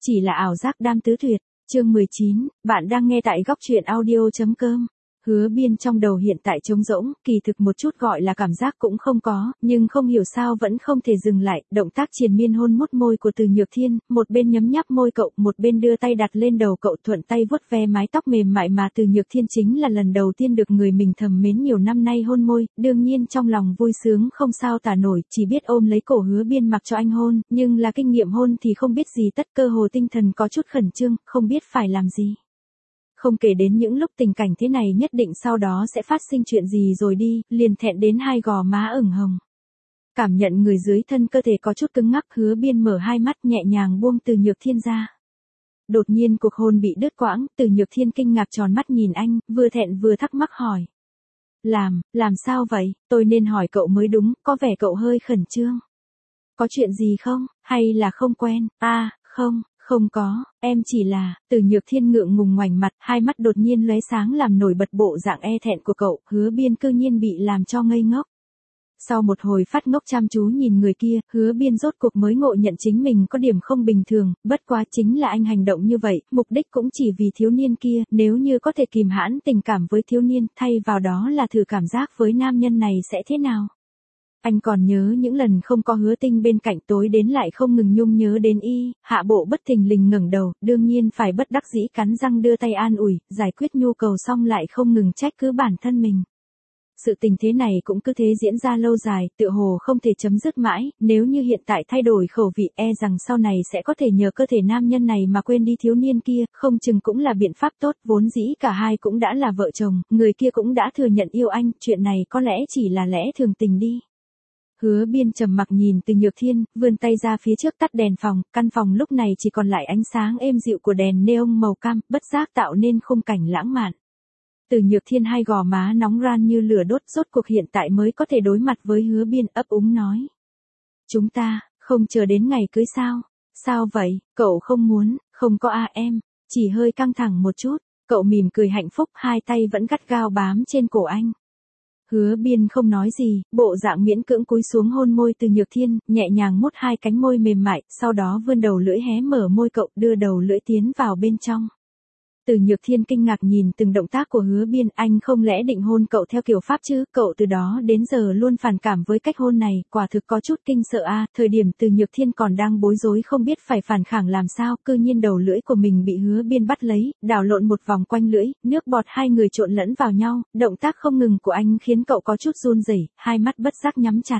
Chỉ là ảo giác đam tứ tuyệt. Chương 19, bạn đang nghe tại góc truyện audio.com. Hứa Biên trong đầu hiện tại trống rỗng, kỳ thực một chút gọi là cảm giác cũng không có, nhưng không hiểu sao vẫn không thể dừng lại, động tác triền miên hôn mút môi của Từ Nhược Thiên, một bên nhấm nháp môi cậu, một bên đưa tay đặt lên đầu cậu thuận tay vuốt ve mái tóc mềm mại mà Từ Nhược Thiên chính là lần đầu tiên được người mình thầm mến nhiều năm nay hôn môi, đương nhiên trong lòng vui sướng không sao tả nổi, chỉ biết ôm lấy cổ Hứa Biên mặc cho anh hôn, nhưng là kinh nghiệm hôn thì không biết gì tất, cơ hồ tinh thần có chút khẩn trương, không biết phải làm gì. Không kể đến những lúc tình cảnh thế này nhất định sau đó sẽ phát sinh chuyện gì rồi đi, liền thẹn đến hai gò má ửng hồng. Cảm nhận người dưới thân cơ thể có chút cứng ngắc, Hứa Biên mở hai mắt nhẹ nhàng buông Từ Nhược Thiên ra. Đột nhiên cuộc hôn bị đứt quãng, Từ Nhược Thiên kinh ngạc tròn mắt nhìn anh, vừa thẹn vừa thắc mắc hỏi. Làm sao vậy, tôi nên hỏi cậu mới đúng, có vẻ cậu hơi khẩn trương. Có chuyện gì không, hay là không quen, Không có, em chỉ là, Từ Nhược Thiên ngượng ngùng ngoảnh mặt, hai mắt đột nhiên lóe sáng làm nổi bật bộ dạng e thẹn của cậu, Hứa Biên cư nhiên bị làm cho ngây ngốc. Sau một hồi phát ngốc chăm chú nhìn người kia, Hứa Biên rốt cuộc mới ngộ nhận chính mình có điểm không bình thường, bất quá chính là anh hành động như vậy, mục đích cũng chỉ vì thiếu niên kia, nếu như có thể kìm hãn tình cảm với thiếu niên, thay vào đó là thử cảm giác với nam nhân này sẽ thế nào. Anh còn nhớ những lần không có Hứa Tinh bên cạnh tối đến lại không ngừng nhung nhớ đến y, hạ bộ bất thình lình ngẩng đầu, đương nhiên phải bất đắc dĩ cắn răng đưa tay an ủi, giải quyết nhu cầu xong lại không ngừng trách cứ bản thân mình. Sự tình thế này cũng cứ thế diễn ra lâu dài, tựa hồ không thể chấm dứt mãi, nếu như hiện tại thay đổi khẩu vị rằng sau này sẽ có thể nhờ cơ thể nam nhân này mà quên đi thiếu niên kia, không chừng cũng là biện pháp tốt, vốn dĩ cả hai cũng đã là vợ chồng, người kia cũng đã thừa nhận yêu anh, chuyện này có lẽ chỉ là lẽ thường tình đi. Hứa Biên trầm mặc nhìn Từ Nhược Thiên, vươn tay ra phía trước tắt đèn phòng, căn phòng lúc này chỉ còn lại ánh sáng êm dịu của đèn neon màu cam, bất giác tạo nên khung cảnh lãng mạn. Từ Nhược Thiên hai gò má nóng ran như lửa đốt, rốt cuộc hiện tại mới có thể đối mặt với Hứa Biên, ấp úng nói. Chúng ta, không chờ đến ngày cưới sao? Sao vậy, cậu không muốn, không có em, chỉ hơi căng thẳng một chút, cậu mỉm cười hạnh phúc, hai tay vẫn gắt gao bám trên cổ anh. Hứa Biên không nói gì, bộ dạng miễn cưỡng cúi xuống hôn môi Từ Nhược Thiên, nhẹ nhàng mút hai cánh môi mềm mại, sau đó vươn đầu lưỡi hé mở môi cậu, đưa đầu lưỡi tiến vào bên trong. Từ Nhược Thiên kinh ngạc nhìn từng động tác của Hứa Biên, anh không lẽ định hôn cậu theo kiểu pháp chứ, cậu từ đó đến giờ luôn phản cảm với cách hôn này, quả thực có chút kinh sợ thời điểm Từ Nhược Thiên còn đang bối rối không biết phải phản kháng làm sao, cư nhiên đầu lưỡi của mình bị Hứa Biên bắt lấy, đảo lộn một vòng quanh lưỡi, nước bọt hai người trộn lẫn vào nhau, động tác không ngừng của anh khiến cậu có chút run rẩy, hai mắt bất giác nhắm chặt.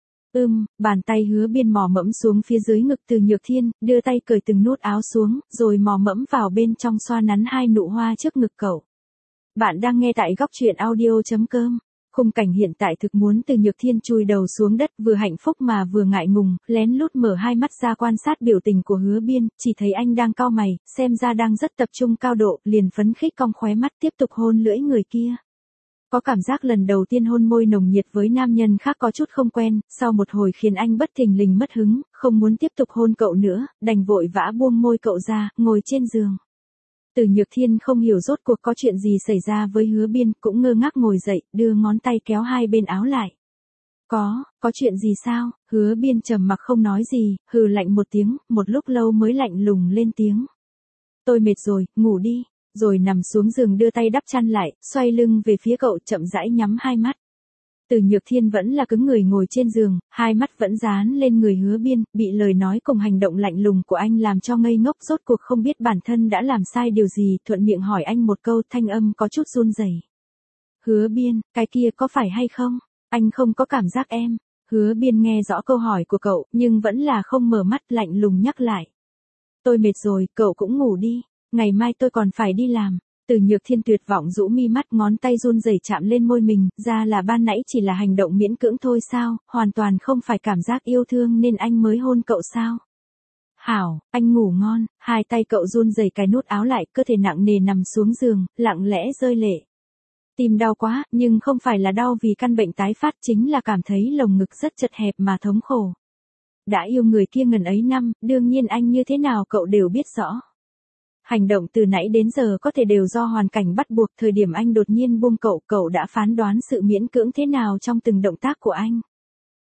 Bàn tay Hứa Biên mò mẫm xuống phía dưới ngực Từ Nhược Thiên, đưa tay cởi từng nút áo xuống, rồi mò mẫm vào bên trong xoa nắn hai nụ hoa trước ngực cậu. Bạn đang nghe tại góc truyện audio.com. Khung cảnh hiện tại thực muốn Từ Nhược Thiên chui đầu xuống đất, vừa hạnh phúc mà vừa ngại ngùng, lén lút mở hai mắt ra quan sát biểu tình của Hứa Biên, chỉ thấy anh đang cau mày, xem ra đang rất tập trung cao độ, liền phấn khích cong khóe mắt tiếp tục hôn lưỡi người kia. Có cảm giác lần đầu tiên hôn môi nồng nhiệt với nam nhân khác có chút không quen, sau một hồi khiến anh bất thình lình mất hứng, không muốn tiếp tục hôn cậu nữa, đành vội vã buông môi cậu ra, ngồi trên giường. Từ Nhược Thiên không hiểu rốt cuộc có chuyện gì xảy ra với Hứa Biên, cũng ngơ ngác ngồi dậy, đưa ngón tay kéo hai bên áo lại. Có chuyện gì sao? Hứa Biên trầm mặc không nói gì, hừ lạnh một tiếng, một lúc lâu mới lạnh lùng lên tiếng. Tôi mệt rồi, ngủ đi. Rồi nằm xuống giường đưa tay đắp chăn lại, xoay lưng về phía cậu, chậm rãi nhắm hai mắt. Từ Nhược Thiên vẫn là cứng người ngồi trên giường, hai mắt vẫn dán lên người Hứa Biên, bị lời nói cùng hành động lạnh lùng của anh làm cho ngây ngốc, rốt cuộc không biết bản thân đã làm sai điều gì, thuận miệng hỏi anh một câu, thanh âm có chút run rẩy. Hứa Biên, cái kia có phải hay không? Anh không có cảm giác em. Hứa Biên nghe rõ câu hỏi của cậu, nhưng vẫn là không mở mắt, lạnh lùng nhắc lại. Tôi mệt rồi, cậu cũng ngủ đi. Ngày mai tôi còn phải đi làm. Từ Nhược Thiên tuyệt vọng rũ mi mắt, ngón tay run rẩy chạm lên môi mình, ra là ban nãy chỉ là hành động miễn cưỡng thôi sao, hoàn toàn không phải cảm giác yêu thương nên anh mới hôn cậu sao. Hảo, anh ngủ ngon, hai tay cậu run rẩy cài nút áo lại, cơ thể nặng nề nằm xuống giường, lặng lẽ rơi lệ. Tim đau quá, nhưng không phải là đau vì căn bệnh tái phát, chính là cảm thấy lồng ngực rất chật hẹp mà thống khổ. Đã yêu người kia ngần ấy năm, đương nhiên anh như thế nào cậu đều biết rõ. Hành động từ nãy đến giờ có thể đều do hoàn cảnh bắt buộc, thời điểm anh đột nhiên buông cậu, cậu đã phán đoán sự miễn cưỡng thế nào trong từng động tác của anh.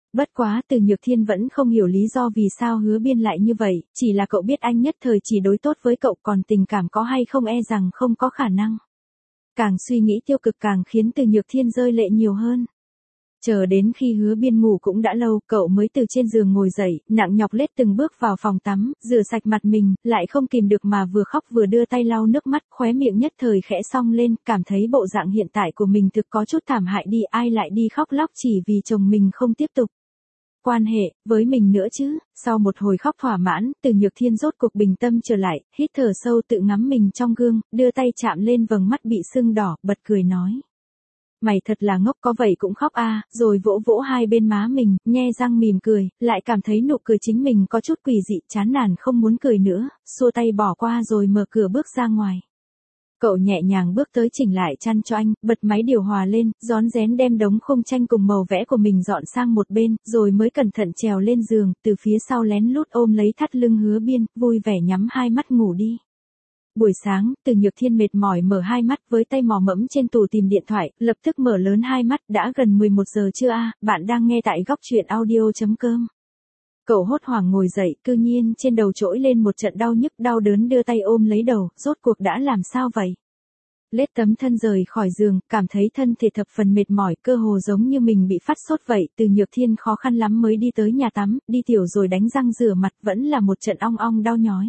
Bất quá Từ Nhược Thiên vẫn không hiểu lý do vì sao Hứa Biên lại như vậy, chỉ là cậu biết anh nhất thời chỉ đối tốt với cậu, còn tình cảm có hay không e rằng không có khả năng. Càng suy nghĩ tiêu cực càng khiến Từ Nhược Thiên rơi lệ nhiều hơn. Chờ đến khi Hứa Biên ngủ cũng đã lâu, cậu mới từ trên giường ngồi dậy, nặng nhọc lết từng bước vào phòng tắm, rửa sạch mặt mình, lại không kìm được mà vừa khóc vừa đưa tay lau nước mắt, khóe miệng nhất thời khẽ song lên, cảm thấy bộ dạng hiện tại của mình thực có chút thảm hại đi, ai lại đi khóc lóc chỉ vì chồng mình không tiếp tục quan hệ với mình nữa chứ. Sau một hồi khóc thỏa mãn, Từ Nhược Thiên rốt cuộc bình tâm trở lại, hít thở sâu tự ngắm mình trong gương, đưa tay chạm lên vầng mắt bị sưng đỏ, bật cười nói. Mày thật là ngốc, có vậy cũng khóc à, rồi vỗ vỗ hai bên má mình, nhe răng mỉm cười, lại cảm thấy nụ cười chính mình có chút quỷ dị, chán nản không muốn cười nữa, xua tay bỏ qua rồi mở cửa bước ra ngoài. Cậu nhẹ nhàng bước tới chỉnh lại chăn cho anh, bật máy điều hòa lên, rón rén đem đống khung tranh cùng màu vẽ của mình dọn sang một bên, rồi mới cẩn thận trèo lên giường, từ phía sau lén lút ôm lấy thắt lưng Hứa Biên, vui vẻ nhắm hai mắt ngủ đi. Buổi sáng, Từ Nhược Thiên mệt mỏi mở hai mắt với tay mò mẫm trên tủ tìm điện thoại, lập tức mở lớn hai mắt, đã gần 11 giờ chưa a, bạn đang nghe tại góc truyện audio.com. Cậu hốt hoảng ngồi dậy, cư nhiên trên đầu trỗi lên một trận đau nhức đau đớn, đưa tay ôm lấy đầu, rốt cuộc đã làm sao vậy? Lết tấm thân rời khỏi giường, cảm thấy thân thể thập phần mệt mỏi, cơ hồ giống như mình bị phát sốt vậy, Từ Nhược Thiên khó khăn lắm mới đi tới nhà tắm, đi tiểu rồi đánh răng rửa mặt, vẫn là một trận ong ong đau nhói.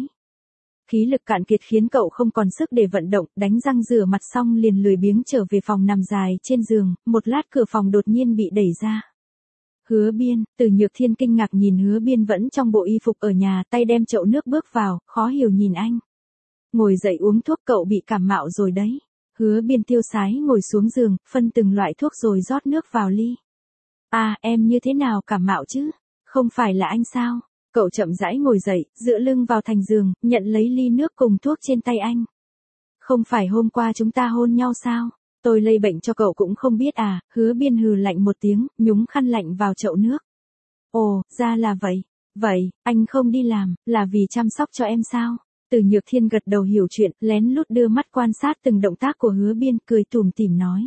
Khí lực cạn kiệt khiến cậu không còn sức để vận động, đánh răng rửa mặt xong liền lười biếng trở về phòng nằm dài trên giường, một lát cửa phòng đột nhiên bị đẩy ra. Hứa Biên, Từ Nhược Thiên kinh ngạc nhìn Hứa Biên vẫn trong bộ y phục ở nhà, tay đem chậu nước bước vào, khó hiểu nhìn anh. Ngồi dậy uống thuốc, cậu bị cảm mạo rồi đấy. Hứa Biên tiêu sái ngồi xuống giường, phân từng loại thuốc rồi rót nước vào ly. À, em như thế nào cảm mạo chứ? Không phải là anh sao? Cậu chậm rãi ngồi dậy, dựa lưng vào thành giường, nhận lấy ly nước cùng thuốc trên tay anh. Không phải hôm qua chúng ta hôn nhau sao? Tôi lây bệnh cho cậu cũng không biết à? Hứa Biên hừ lạnh một tiếng, nhúng khăn lạnh vào chậu nước. Ồ, ra là vậy. Vậy, anh không đi làm, là vì chăm sóc cho em sao? Từ Nhược Thiên gật đầu hiểu chuyện, lén lút đưa mắt quan sát từng động tác của Hứa Biên, cười tủm tỉm nói.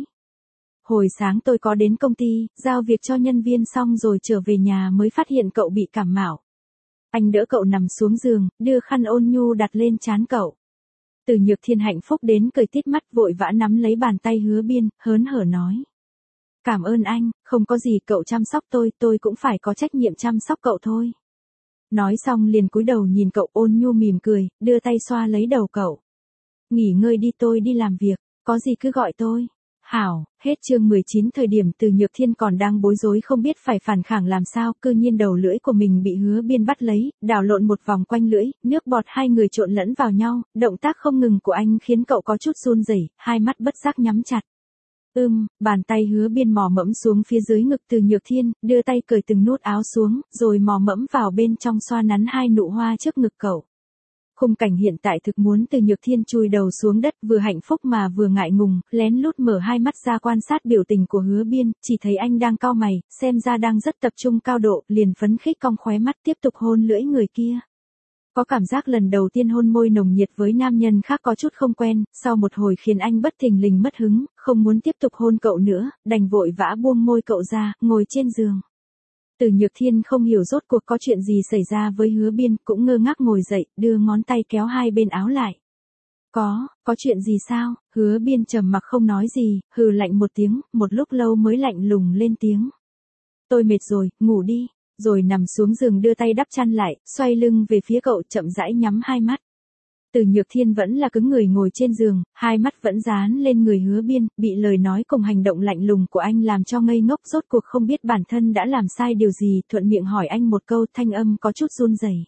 Hồi sáng tôi có đến công ty, giao việc cho nhân viên xong rồi trở về nhà mới phát hiện cậu bị cảm mạo. Anh đỡ cậu nằm xuống giường, đưa khăn ôn nhu đặt lên trán cậu. Từ Nhược Thiên hạnh phúc đến cười tít mắt, vội vã nắm lấy bàn tay Hứa Biên, hớn hở nói. Cảm ơn anh, không có gì, cậu chăm sóc tôi cũng phải có trách nhiệm chăm sóc cậu thôi. Nói xong liền cúi đầu nhìn cậu, ôn nhu mỉm cười, đưa tay xoa lấy đầu cậu. Nghỉ ngơi đi, tôi đi làm việc, có gì cứ gọi tôi. Hảo, hết chương 19. Thời điểm Từ Nhược Thiên còn đang bối rối không biết phải phản kháng làm sao, cư nhiên đầu lưỡi của mình bị Hứa Biên bắt lấy, đảo lộn một vòng quanh lưỡi, nước bọt hai người trộn lẫn vào nhau, động tác không ngừng của anh khiến cậu có chút run rẩy, hai mắt bất giác nhắm chặt. Bàn tay Hứa Biên mò mẫm xuống phía dưới ngực Từ Nhược Thiên, đưa tay cởi từng nút áo xuống, rồi mò mẫm vào bên trong xoa nắn hai nụ hoa trước ngực cậu. Khung cảnh hiện tại thực muốn Từ Nhược Thiên chui đầu xuống đất, vừa hạnh phúc mà vừa ngại ngùng, lén lút mở hai mắt ra quan sát biểu tình của Hứa Biên, chỉ thấy anh đang cau mày, xem ra đang rất tập trung cao độ, liền phấn khích cong khóe mắt tiếp tục hôn lưỡi người kia. Có cảm giác lần đầu tiên hôn môi nồng nhiệt với nam nhân khác có chút không quen, sau một hồi khiến anh bất thình lình mất hứng, không muốn tiếp tục hôn cậu nữa, đành vội vã buông môi cậu ra, ngồi trên giường. Từ Nhược Thiên không hiểu rốt cuộc có chuyện gì xảy ra với Hứa Biên, cũng ngơ ngác ngồi dậy, đưa ngón tay kéo hai bên áo lại. Có chuyện gì sao? Hứa Biên trầm mặc không nói gì, hừ lạnh một tiếng, một lúc lâu mới lạnh lùng lên tiếng. Tôi mệt rồi, ngủ đi. Rồi nằm xuống giường đưa tay đắp chăn lại, xoay lưng về phía cậu, chậm rãi nhắm hai mắt. Từ Nhược Thiên vẫn là cứng người ngồi trên giường, hai mắt vẫn dán lên người Hứa Biên, bị lời nói cùng hành động lạnh lùng của anh làm cho ngây ngốc, rốt cuộc không biết bản thân đã làm sai điều gì, thuận miệng hỏi anh một câu, thanh âm có chút run rẩy.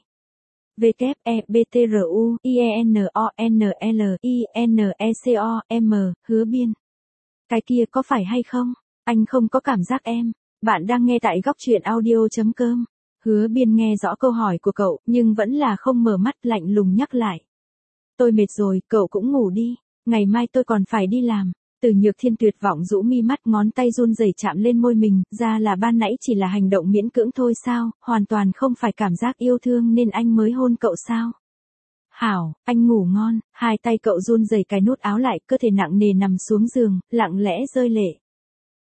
WEBTRUINONLINECOM, Hứa Biên. Cái kia có phải hay không? Anh không có cảm giác em. Bạn đang nghe tại góc truyện audio.com. Hứa Biên nghe rõ câu hỏi của cậu, nhưng vẫn là không mở mắt, lạnh lùng nhắc lại. Tôi mệt rồi, cậu cũng ngủ đi, ngày mai tôi còn phải đi làm. Từ Nhược Thiên tuyệt vọng rũ mi mắt, ngón tay run rẩy chạm lên môi mình, ra là ban nãy chỉ là hành động miễn cưỡng thôi sao, hoàn toàn không phải cảm giác yêu thương nên anh mới hôn cậu sao. Hảo, anh ngủ ngon, hai tay cậu run rẩy cài nút áo lại, cơ thể nặng nề nằm xuống giường, lặng lẽ rơi lệ.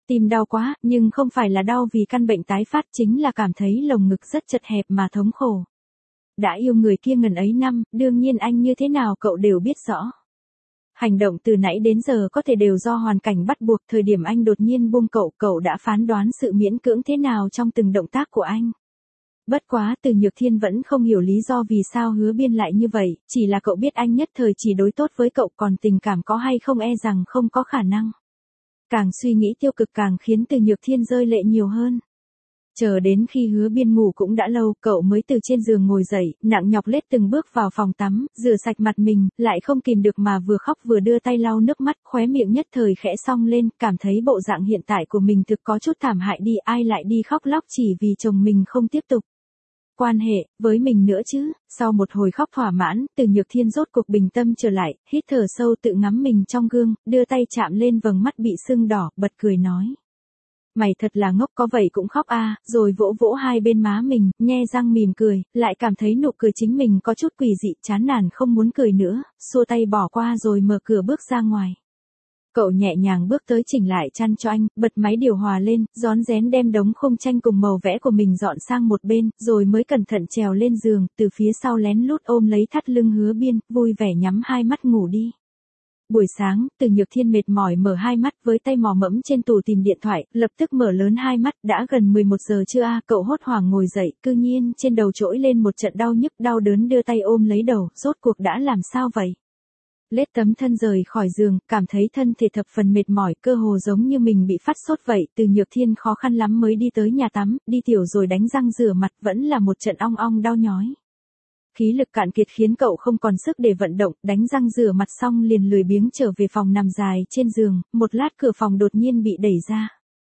Tim đau quá, nhưng không phải là đau vì căn bệnh tái phát, chính là cảm thấy lồng ngực rất chật hẹp mà thống khổ. Đã yêu người kia ngần ấy năm, đương nhiên anh như thế nào cậu đều biết rõ. Hành động từ nãy đến giờ có thể đều do hoàn cảnh bắt buộc, thời điểm anh đột nhiên buông cậu đã phán đoán sự miễn cưỡng thế nào trong từng động tác của anh. Bất quá Từ Nhược Thiên vẫn không hiểu lý do vì sao Hứa Biên lại như vậy, chỉ là cậu biết anh nhất thời chỉ đối tốt với cậu, còn tình cảm có hay không e rằng không có khả năng. Càng suy nghĩ tiêu cực càng khiến Từ Nhược Thiên rơi lệ nhiều hơn. Chờ đến khi Hứa Biên ngủ cũng đã lâu, cậu mới từ trên giường ngồi dậy, nặng nhọc lết từng bước vào phòng tắm, rửa sạch mặt mình, lại không kìm được mà vừa khóc vừa đưa tay lau nước mắt, khóe miệng nhất thời khẽ song lên, cảm thấy bộ dạng hiện tại của mình thực có chút thảm hại đi, ai lại đi khóc lóc chỉ vì chồng mình không tiếp tục quan hệ với mình nữa chứ. Sau một hồi khóc thỏa mãn, Từ Nhược Thiên rốt cuộc bình tâm trở lại, hít thở sâu tự ngắm mình trong gương, đưa tay chạm lên vầng mắt bị sưng đỏ, bật cười nói. Mày thật là ngốc, có vậy cũng khóc à, rồi vỗ vỗ hai bên má mình, nhe răng mỉm cười, lại cảm thấy nụ cười chính mình có chút quỷ dị, chán nản không muốn cười nữa, xua tay bỏ qua rồi mở cửa bước ra ngoài. Cậu nhẹ nhàng bước tới chỉnh lại chăn cho anh, bật máy điều hòa lên, rón rén đem đống khung tranh cùng màu vẽ của mình dọn sang một bên, rồi mới cẩn thận trèo lên giường, từ phía sau lén lút ôm lấy thắt lưng Hứa Biên, vui vẻ nhắm hai mắt ngủ đi. Buổi sáng, Từ Nhược Thiên mệt mỏi mở hai mắt với tay mò mẫm trên tủ tìm điện thoại, lập tức mở lớn hai mắt, đã gần 11 giờ trưa à, cậu hốt hoảng ngồi dậy, cư nhiên trên đầu trỗi lên một trận đau nhức, đau đớn đưa tay ôm lấy đầu, rốt cuộc đã làm sao vậy? Lết tấm thân rời khỏi giường, cảm thấy thân thể thập phần mệt mỏi, cơ hồ giống như mình bị phát sốt vậy, Từ Nhược Thiên khó khăn lắm mới đi tới nhà tắm, đi tiểu rồi đánh răng rửa mặt, vẫn là một trận ong ong đau nhói. Khí lực cạn kiệt khiến cậu không còn sức để vận động, đánh răng rửa mặt xong liền lười biếng trở về phòng nằm dài trên giường, một lát cửa phòng đột nhiên bị đẩy ra.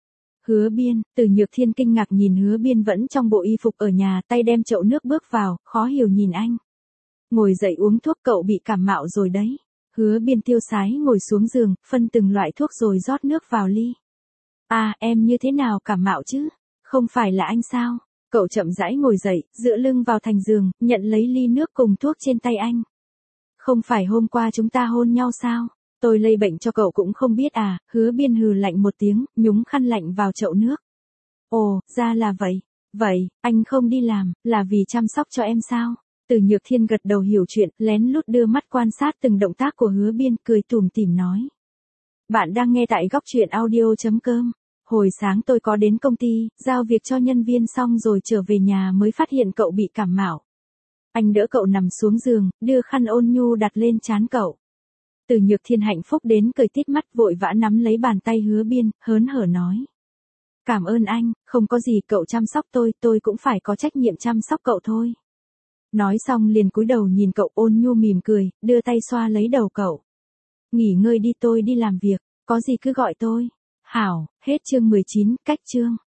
Hứa Biên, Từ Nhược Thiên kinh ngạc nhìn Hứa Biên vẫn trong bộ y phục ở nhà, tay đem chậu nước bước vào, khó hiểu nhìn anh. Ngồi dậy uống thuốc, cậu bị cảm mạo rồi đấy. Hứa Biên tiêu sái ngồi xuống giường, phân từng loại thuốc rồi rót nước vào ly. À, em như thế nào cảm mạo chứ? Không phải là anh sao? Cậu chậm rãi ngồi dậy, dựa lưng vào thành giường, nhận lấy ly nước cùng thuốc trên tay anh. Không phải hôm qua chúng ta hôn nhau sao? Tôi lây bệnh cho cậu cũng không biết à? Hứa Biên hừ lạnh một tiếng, nhúng khăn lạnh vào chậu nước. Ồ, ra là vậy. Vậy, anh không đi làm, là vì chăm sóc cho em sao? Từ Nhược Thiên gật đầu hiểu chuyện, lén lút đưa mắt quan sát từng động tác của Hứa Biên, cười tủm tỉm nói. Bạn đang nghe tại góc truyện audio.com. Hồi sáng tôi có đến công ty, giao việc cho nhân viên xong rồi trở về nhà mới phát hiện cậu bị cảm mạo. Anh đỡ cậu nằm xuống giường, đưa khăn ôn nhu đặt lên trán cậu. Từ Nhược Thiên hạnh phúc đến cười tít mắt, vội vã nắm lấy bàn tay Hứa Biên, hớn hở nói. Cảm ơn anh, không có gì, cậu chăm sóc tôi cũng phải có trách nhiệm chăm sóc cậu thôi. Nói xong liền cúi đầu nhìn cậu, ôn nhu mỉm cười, đưa tay xoa lấy đầu cậu. Nghỉ ngơi đi, tôi đi làm việc, có gì cứ gọi tôi. Hảo, hết chương 19, cách chương.